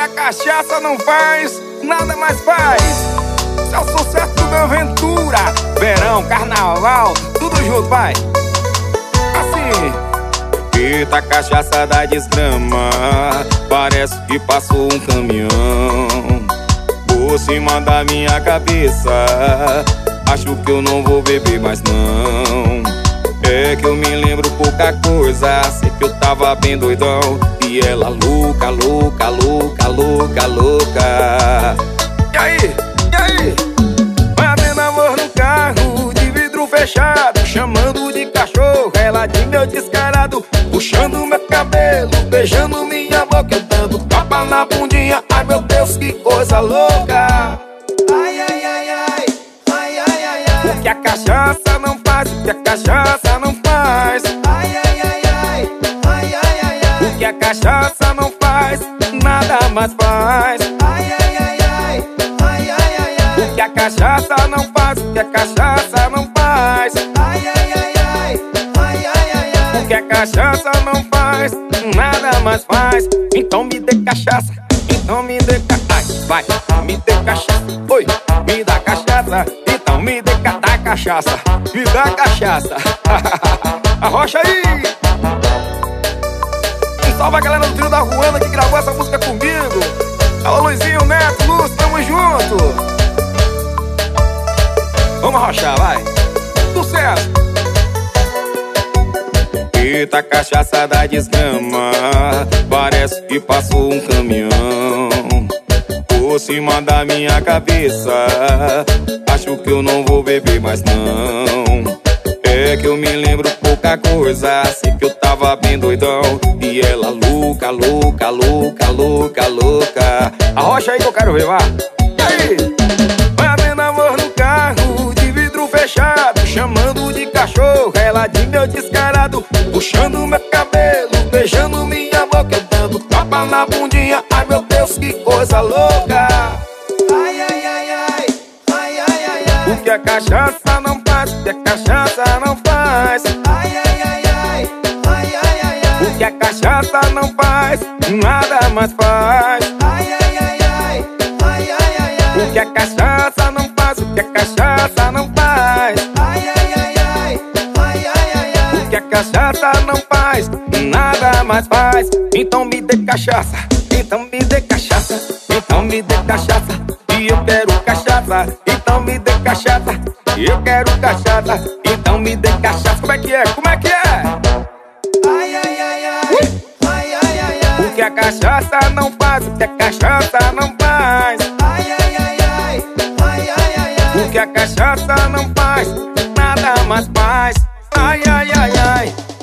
a cachaça não faz, nada mais faz. Se é o sucesso do meu Ventura, verão, carnaval, tudo junto, vai. Assim. Eita, cachaça da desgrama, parece que passou um caminhão por cima da minha cabeça. Acho que eu não vou beber mais não. É que eu me lembro pouca coisa, sei que eu tava bem doidão. E ela louca, louca, louca, louca, louca. E aí? E aí? Fazendo amor no carro, de vidro fechado, chamando de cachorro, ela de meu descarado, puxando meu cabelo, beijando minha boca, eu dando tapa na bundinha. Ai meu Deus, que coisa louca. Ai, ai, ai, ai, ai, ai, ai, ai. O que a cachaça não faz, o que a cachaça não faz. Ai, ai, ai, ai, ai, ai, ai, ai. O que a cachaça não faz, nada mais faz. Ai, ai, ai, ai, ai, ai, ai, ai. O que a cachaça não faz, o que a cachaça não faz. Ai, ai, ai, ai, ai, ai, ai, ai. O que a cachaça não faz, nada mais faz. Então me dê cachaça, então me dê cachaça, vai, me dê cachaça, oi, me dá cachaça, então me dê cachaça, me dá cachaça. Arrocha aí! Um salve a galera do trio da Ruana que gravou essa música comigo. Alô Luizinho, Neto, Lúcio, tamo junto. Vamos arrochar, vai. Sucesso! Eita, cachaça da desgrama, parece que passou um caminhão por cima da minha cabeça. Acho que eu não vou beber mais não. É que eu me lembro pouca coisa, sei que eu tava bem doidão. E ela louca, louca, louca, louca, louca. Arrocha aí que eu quero ver, vá. E aí? Fazendo amor no carro, de vidro fechado, chamando de cachorro, ela de meu descarado, puxando meu cabelo, beijando minha boca, eu dando tapa na bundinha. Ai meu Deus, que coisa louca. Ai, ai, ai, ai, ai, ai, ai, ai. O que a cachaça não faz, o que a cachaça não faz. Ai, ai, ai, ai, ai, ai, ai, ai. O que a cachaça não faz, nada mais faz. Ai, ai, ai, ai, ai, ai, ai, ai. O que a cachaça não faz, o que a cachaça não faz. Ai, ai, ai, ai, ai, ai, ai, ai. O que a cachaça não faz, nada mais faz. Então me dê cachaça, então me dê cachaça, então me dê cachaça, e eu quero cachaça. Então me dê cachaça, e eu quero cachaça. Então me dê cachaça. Como é que é? Como é que é? Ai, ai, ai, ai, ai, ai, ai, ai. O que a cachaça não faz, o que a cachaça não faz. Ai, ai, ai, ai, ai, ai, ai, ai. O que a cachaça não faz, nada mais faz. Ai, ai, ai, ai.